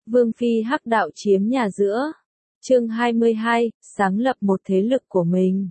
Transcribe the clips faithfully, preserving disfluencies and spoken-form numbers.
Vương phi hắc đạo chiếm nhà giữa. Chương hai mươi hai, sáng lập một thế lực của mình.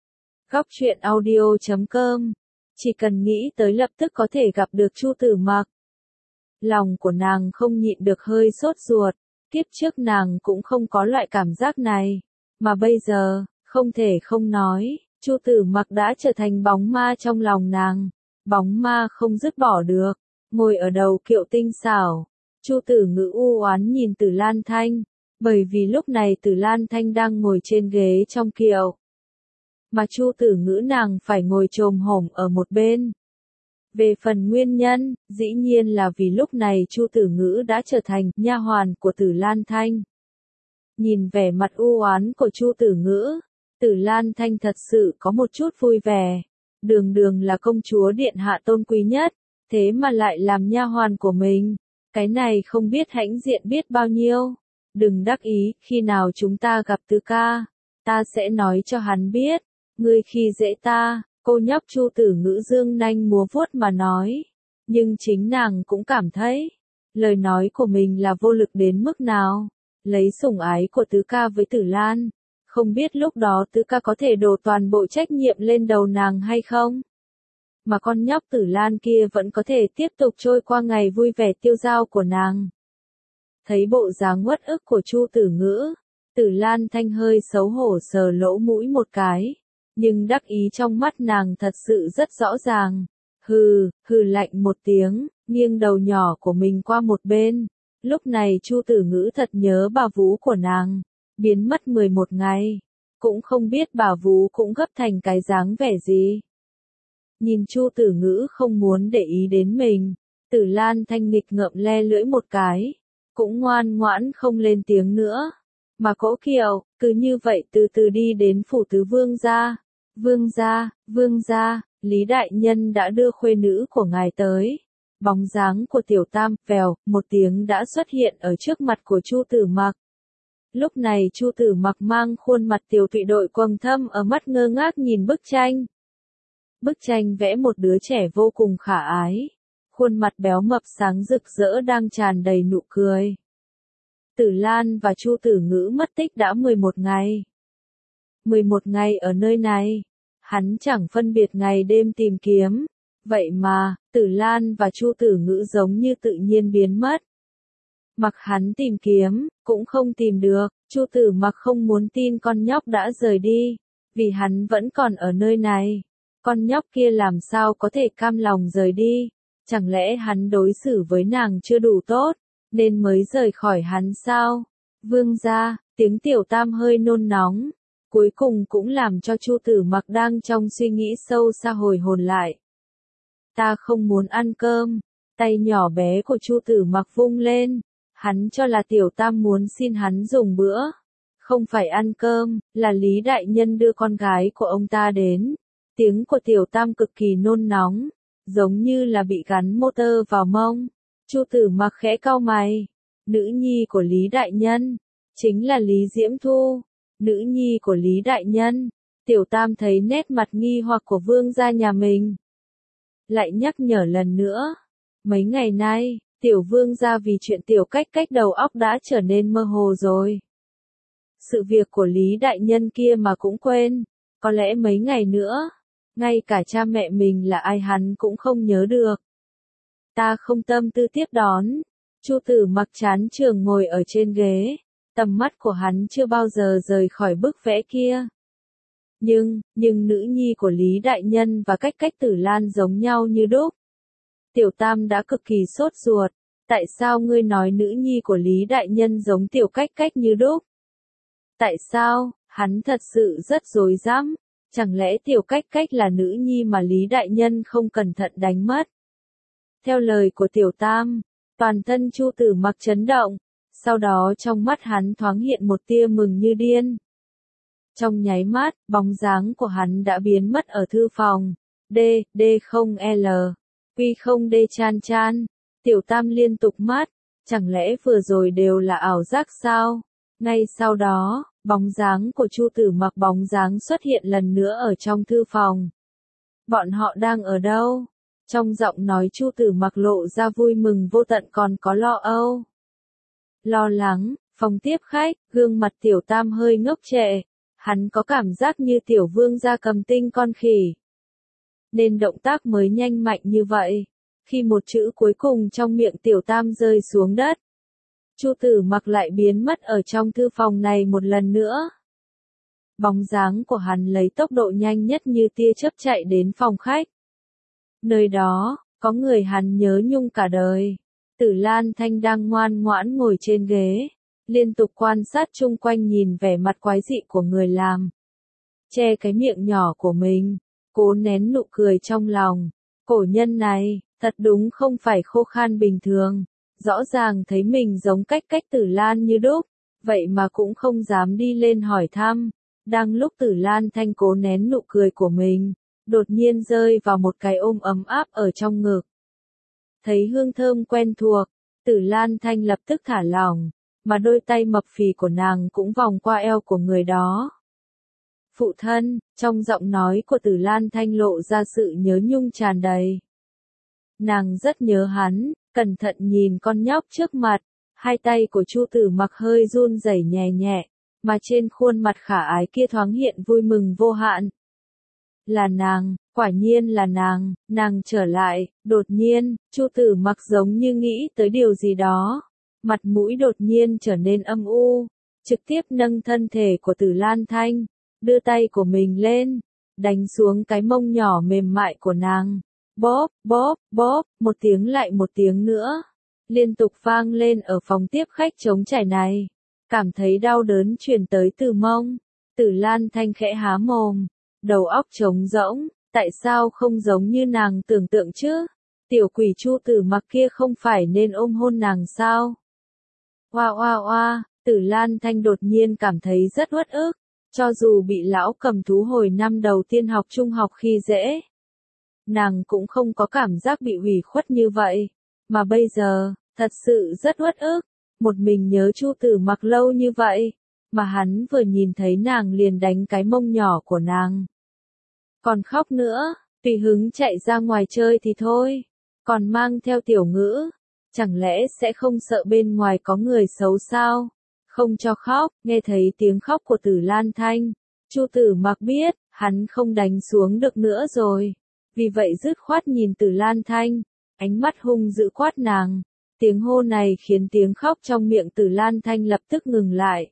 Góc truyện audio chấm com. Chỉ cần nghĩ tới lập tức có thể gặp được Chu Tử Mặc. Lòng của nàng không nhịn được hơi sốt ruột, kiếp trước nàng cũng không có loại cảm giác này, mà bây giờ, không thể không nói, Chu Tử Mặc đã trở thành bóng ma trong lòng nàng, bóng ma không dứt bỏ được, ngồi ở đầu kiệu tinh xảo. Chu Tử Ngữ u oán nhìn Tử Lan Thanh, bởi vì lúc này Tử Lan Thanh đang ngồi trên ghế trong kiệu, mà Chu Tử Ngữ nàng phải ngồi chồm hổm ở một bên. Về phần nguyên nhân, dĩ nhiên là vì lúc này Chu Tử Ngữ đã trở thành nha hoàn của Tử Lan Thanh. Nhìn vẻ mặt u oán của Chu Tử Ngữ, Tử Lan Thanh thật sự có một chút vui vẻ. Đường đường là công chúa điện hạ tôn quý nhất, thế mà lại làm nha hoàn của mình. Cái này không biết hãnh diện biết bao nhiêu. Đừng đắc ý, khi nào chúng ta gặp Tứ ca, ta sẽ nói cho hắn biết, ngươi khi dễ ta. Cô nhóc Chu Tử Ngữ dương nanh múa vuốt mà nói, nhưng chính nàng cũng cảm thấy, lời nói của mình là vô lực đến mức nào. Lấy sủng ái của Tứ ca với Tử Lan, không biết lúc đó Tứ ca có thể đổ toàn bộ trách nhiệm lên đầu nàng hay không? Mà con nhóc Tử Lan kia vẫn có thể tiếp tục trôi qua ngày vui vẻ tiêu dao của nàng. Thấy bộ dáng uất ức của Chu Tử Ngữ, Tử Lan Thanh hơi xấu hổ sờ lỗ mũi một cái, nhưng đắc ý trong mắt nàng thật sự rất rõ ràng. Hừ, hừ lạnh một tiếng, nghiêng đầu nhỏ của mình qua một bên. Lúc này Chu Tử Ngữ thật nhớ bà vú của nàng, biến mất mười một ngày, cũng không biết bà vú cũng gấp thành cái dáng vẻ gì. Nhìn Chu Tử Ngữ không muốn để ý đến mình, Tử Lan Thanh nghịch ngợm le lưỡi một cái, cũng ngoan ngoãn không lên tiếng nữa. Mà cỗ kiệu, cứ như vậy từ từ đi đến phủ tứ vương gia. Vương gia, vương gia, Lý Đại Nhân đã đưa khuê nữ của ngài tới. Bóng dáng của Tiểu Tam, vèo, một tiếng đã xuất hiện ở trước mặt của Chu Tử Mặc. Lúc này Chu Tử Mặc mang khuôn mặt tiểu tụy đội quầng thâm ở mắt ngơ ngác nhìn bức tranh. Bức tranh vẽ một đứa trẻ vô cùng khả ái, khuôn mặt béo mập sáng rực rỡ đang tràn đầy nụ cười. Tử Lan và Chu Tử Ngữ mất tích đã mười một ngày. mười một ngày ở nơi này, hắn chẳng phân biệt ngày đêm tìm kiếm. Vậy mà, Tử Lan và Chu Tử Ngữ giống như tự nhiên biến mất. Mặc hắn tìm kiếm, cũng không tìm được. Chu Tử Mặc không muốn tin con nhóc đã rời đi, vì hắn vẫn còn ở nơi này. Con nhóc kia làm sao có thể cam lòng rời đi? Chẳng lẽ hắn đối xử với nàng chưa đủ tốt, nên mới rời khỏi hắn sao? Vương gia, tiếng Tiểu Tam hơi nôn nóng, cuối cùng cũng làm cho Chu Tử Mặc đang trong suy nghĩ sâu xa hồi hồn lại. Ta không muốn ăn cơm. Tay nhỏ bé của Chu Tử Mặc vung lên, hắn cho là Tiểu Tam muốn xin hắn dùng bữa. Không phải ăn cơm, là Lý Đại Nhân đưa con gái của ông ta đến. Tiếng của Tiểu Tam cực kỳ nôn nóng, giống như là bị gắn motor vào mông. Chu Tử Mặc khẽ cau mày. Nữ nhi của Lý Đại Nhân, chính là Lý Diễm Thu. Nữ nhi của Lý Đại Nhân. Tiểu Tam thấy nét mặt nghi hoặc của vương gia nhà mình, lại nhắc nhở lần nữa. Mấy ngày nay, tiểu vương gia vì chuyện Tiểu Cách Cách đầu óc đã trở nên mơ hồ rồi. Sự việc của Lý Đại Nhân kia mà cũng quên, có lẽ mấy ngày nữa, ngay cả cha mẹ mình là ai hắn cũng không nhớ được. Ta không tâm tư tiếp đón. Chu Tử Mặc chán trường ngồi ở trên ghế, tầm mắt của hắn chưa bao giờ rời khỏi bức vẽ kia. Nhưng, nhưng nữ nhi của Lý Đại Nhân và Cách Cách Tử Lan giống nhau như đúc. Tiểu Tam đã cực kỳ sốt ruột. Tại sao ngươi nói nữ nhi của Lý Đại Nhân giống Tiểu Cách Cách như đúc? Tại sao? Hắn thật sự rất rối rắm. Chẳng lẽ Tiểu Cách Cách là nữ nhi mà Lý Đại Nhân không cẩn thận đánh mất? Theo lời của Tiểu Tam, toàn thân Chu Tử Mặc chấn động. Sau đó trong mắt hắn thoáng hiện một tia mừng như điên. Trong nháy mắt, bóng dáng của hắn đã biến mất ở thư phòng. D, D không L, Q không D chan chan. Tiểu Tam liên tục mắt, chẳng lẽ vừa rồi đều là ảo giác sao? Ngay sau đó, bóng dáng của Chu Tử Mặc bóng dáng xuất hiện lần nữa ở trong thư phòng. Bọn họ đang ở đâu? Trong giọng nói Chu Tử Mặc lộ ra vui mừng vô tận còn có lo âu. lo lắng. Phòng tiếp khách, gương mặt Tiểu Tam hơi ngốc trệ. Hắn có cảm giác như Tiểu Vương gia cầm tinh con khỉ. Nên động tác mới nhanh mạnh như vậy. Khi một chữ cuối cùng trong miệng Tiểu Tam rơi xuống đất, Chu Tử Mặc lại biến mất ở trong thư phòng này một lần nữa. Bóng dáng của hắn lấy tốc độ nhanh nhất như tia chớp chạy đến phòng khách. Nơi đó, có người hắn nhớ nhung cả đời. Tử Lan Thanh đang ngoan ngoãn ngồi trên ghế, liên tục quan sát chung quanh nhìn vẻ mặt quái dị của người làm. Che cái miệng nhỏ của mình, cố nén nụ cười trong lòng. Cổ nhân này, thật đúng không phải khô khan bình thường. Rõ ràng thấy mình giống cách cách Tử Lan như đúc, vậy mà cũng không dám đi lên hỏi thăm. Đang lúc Tử Lan Thanh cố nén nụ cười của mình, đột nhiên rơi vào một cái ôm ấm áp ở trong ngực. Thấy hương thơm quen thuộc, Tử Lan Thanh lập tức thả lỏng, mà đôi tay mập phì của nàng cũng vòng qua eo của người đó. Phụ thân, trong giọng nói của Tử Lan Thanh lộ ra sự nhớ nhung tràn đầy. Nàng rất nhớ hắn, cẩn thận nhìn con nhóc trước mặt, hai tay của Chu Tử Mặc hơi run rẩy nhẹ nhẹ, mà trên khuôn mặt khả ái kia thoáng hiện vui mừng vô hạn. Là nàng, quả nhiên là nàng, nàng trở lại. Đột nhiên, Chu Tử Mặc giống như nghĩ tới điều gì đó, mặt mũi đột nhiên trở nên âm u, trực tiếp nâng thân thể của Tử Lan Thanh, đưa tay của mình lên, đánh xuống cái mông nhỏ mềm mại của nàng. Bóp, bóp, bóp, một tiếng lại một tiếng nữa, liên tục vang lên ở phòng tiếp khách trống trải này. Cảm thấy đau đớn truyền tới từ mông, Tử Lan Thanh khẽ há mồm, đầu óc trống rỗng, tại sao không giống như nàng tưởng tượng chứ? Tiểu quỷ Chu Tử Mặc kia không phải nên ôm hôn nàng sao? Oa oa oa, Tử Lan Thanh đột nhiên cảm thấy rất uất ức, cho dù bị lão cầm thú hồi năm đầu tiên học trung học khi dễ. Nàng cũng không có cảm giác bị hủy khuất như vậy, mà bây giờ, thật sự rất uất ức. Một mình nhớ Chu Tử Mặc lâu như vậy, mà hắn vừa nhìn thấy nàng liền đánh cái mông nhỏ của nàng. Còn khóc nữa, tùy hứng chạy ra ngoài chơi thì thôi, còn mang theo tiểu ngữ, chẳng lẽ sẽ không sợ bên ngoài có người xấu sao? Không cho khóc. Nghe thấy tiếng khóc của Tử Lan Thanh, Chu Tử Mặc biết, hắn không đánh xuống được nữa rồi. Vì vậy dứt khoát nhìn Tử Lan Thanh, ánh mắt hung dữ quát nàng. Tiếng hô này khiến tiếng khóc trong miệng Tử Lan Thanh lập tức ngừng lại.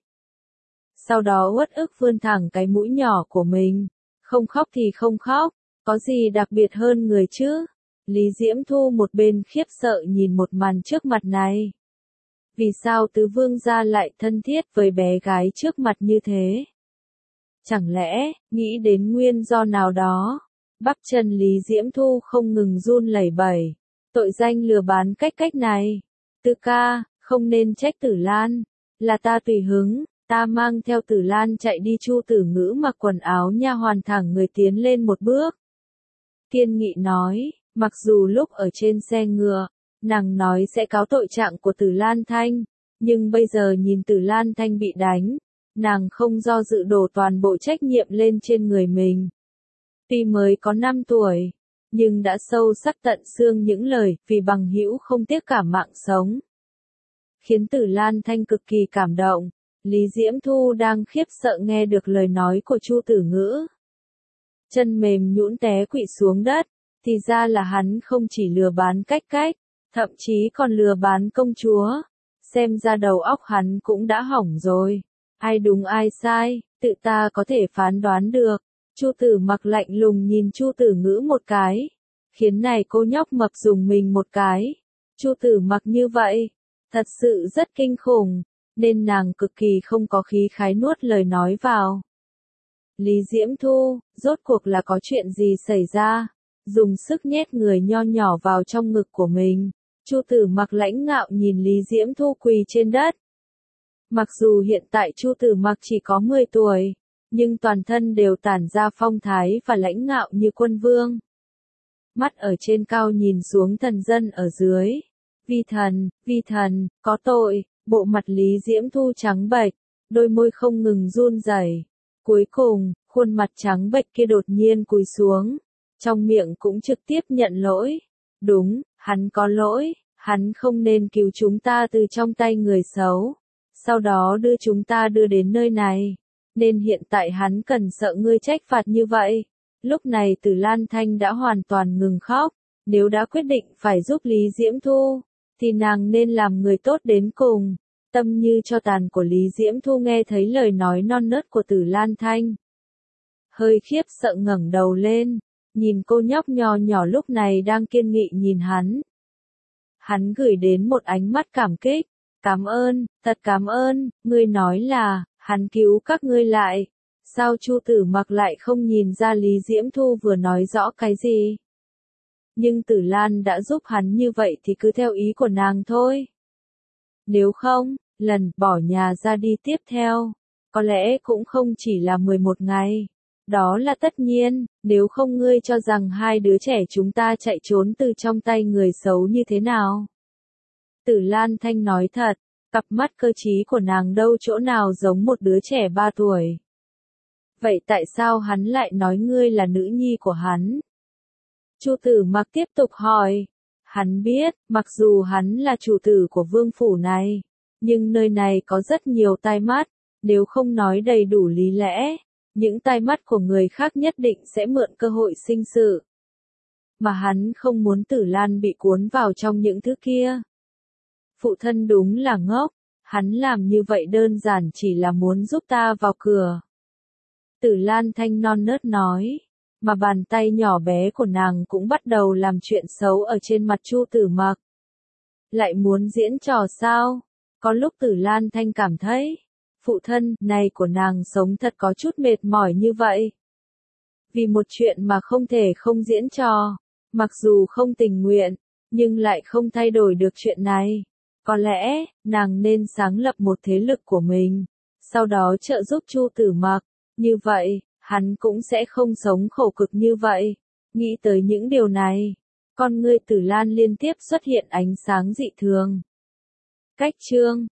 Sau đó uất ức vươn thẳng cái mũi nhỏ của mình. Không khóc thì không khóc, có gì đặc biệt hơn người chứ? Lý Diễm Thu một bên khiếp sợ nhìn một màn trước mặt này. Vì sao tứ vương gia lại thân thiết với bé gái trước mặt như thế? Chẳng lẽ, nghĩ đến nguyên do nào đó? Bắp chân Lý Diễm Thu không ngừng run lẩy bẩy. Tội danh lừa bán cách cách này. Tư ca, không nên trách Tử Lan. Là ta tùy hứng, ta mang theo Tử Lan chạy đi. Chu Tử Ngữ mặc quần áo nha hoàn thẳng người tiến lên một bước. Kiên nghị nói, mặc dù lúc ở trên xe ngựa, nàng nói sẽ cáo tội trạng của Tử Lan Thanh, nhưng bây giờ nhìn Tử Lan Thanh bị đánh, nàng không do dự đổ toàn bộ trách nhiệm lên trên người mình. Tuy mới có năm tuổi, nhưng đã sâu sắc tận xương những lời vì bằng hữu không tiếc cả mạng sống. Khiến Tử Lan Thanh cực kỳ cảm động. Lý Diễm Thu đang khiếp sợ nghe được lời nói của Chu Tử Ngữ. Chân mềm nhũn té quỵ xuống đất, thì ra là hắn không chỉ lừa bán cách cách, thậm chí còn lừa bán công chúa. Xem ra đầu óc hắn cũng đã hỏng rồi. Ai đúng ai sai, tự ta có thể phán đoán được. Chu Tử Mặc lạnh lùng nhìn Chu Tử Ngữ một cái, khiến này cô nhóc mập dùng mình một cái. Chu Tử Mặc như vậy, thật sự rất kinh khủng, nên nàng cực kỳ không có khí khái nuốt lời nói vào. Lý Diễm Thu, rốt cuộc là có chuyện gì xảy ra? Dùng sức nhét người nho nhỏ vào trong ngực của mình. Chu Tử Mặc lãnh ngạo nhìn Lý Diễm Thu quỳ trên đất. Mặc dù hiện tại Chu Tử Mặc chỉ có mười tuổi, nhưng toàn thân đều tản ra phong thái và lãnh ngạo như quân vương. Mắt ở trên cao nhìn xuống thần dân ở dưới. Vi thần, vi thần, có tội. Bộ mặt Lý Diễm Thu trắng bệch, đôi môi không ngừng run rẩy. Cuối cùng, khuôn mặt trắng bệch kia đột nhiên cúi xuống, trong miệng cũng trực tiếp nhận lỗi. Đúng, hắn có lỗi, Hắn không nên cứu chúng ta từ trong tay người xấu, sau đó đưa chúng ta đưa đến nơi này, nên hiện tại hắn cần sợ ngươi trách phạt như vậy. Lúc này Tử Lan Thanh đã hoàn toàn ngừng khóc, nếu đã quyết định phải giúp Lý Diễm Thu, thì nàng nên làm người tốt đến cùng. Tâm như cho tàn của Lý Diễm Thu nghe thấy lời nói non nớt của Tử Lan Thanh, hơi khiếp sợ ngẩng đầu lên, nhìn cô nhóc nho nhỏ lúc này đang kiên nghị nhìn hắn. Hắn gửi đến một ánh mắt cảm kích, cảm ơn, thật cảm ơn, ngươi nói là, hắn cứu các ngươi lại. Sao Chu Tử Mặc lại không nhìn ra Lý Diễm Thu vừa nói rõ cái gì? Nhưng Tử Lan đã giúp hắn như vậy thì cứ theo ý của nàng thôi. Nếu không, lần bỏ nhà ra đi tiếp theo, có lẽ cũng không chỉ là mười một ngày. Đó là tất nhiên, nếu không ngươi cho rằng hai đứa trẻ chúng ta chạy trốn từ trong tay người xấu như thế nào? Tử Lan Thanh nói thật, cặp mắt cơ trí của nàng đâu chỗ nào giống một đứa trẻ ba tuổi. Vậy tại sao hắn lại nói ngươi là nữ nhi của hắn? Chu Tử Mặc tiếp tục hỏi. Hắn biết, mặc dù hắn là chủ tử của vương phủ này, nhưng nơi này có rất nhiều tai mắt, nếu không nói đầy đủ lý lẽ, những tai mắt của người khác nhất định sẽ mượn cơ hội sinh sự. Mà hắn không muốn Tử Lan bị cuốn vào trong những thứ kia. Phụ thân đúng là ngốc, hắn làm như vậy đơn giản chỉ là muốn giúp ta vào cửa. Tử Lan Thanh non nớt nói, mà bàn tay nhỏ bé của nàng cũng bắt đầu làm chuyện xấu ở trên mặt Chu Tử Mặc. Lại muốn diễn trò sao? Có lúc Tử Lan Thanh cảm thấy, phụ thân này của nàng sống thật có chút mệt mỏi như vậy. Vì một chuyện mà không thể không diễn trò, mặc dù không tình nguyện, nhưng lại không thay đổi được chuyện này. Có lẽ, nàng nên sáng lập một thế lực của mình, sau đó trợ giúp Chu Tử Mặc, như vậy, hắn cũng sẽ không sống khổ cực như vậy. Nghĩ tới những điều này, con ngươi Tử Lan liên tiếp xuất hiện ánh sáng dị thường. Cách chương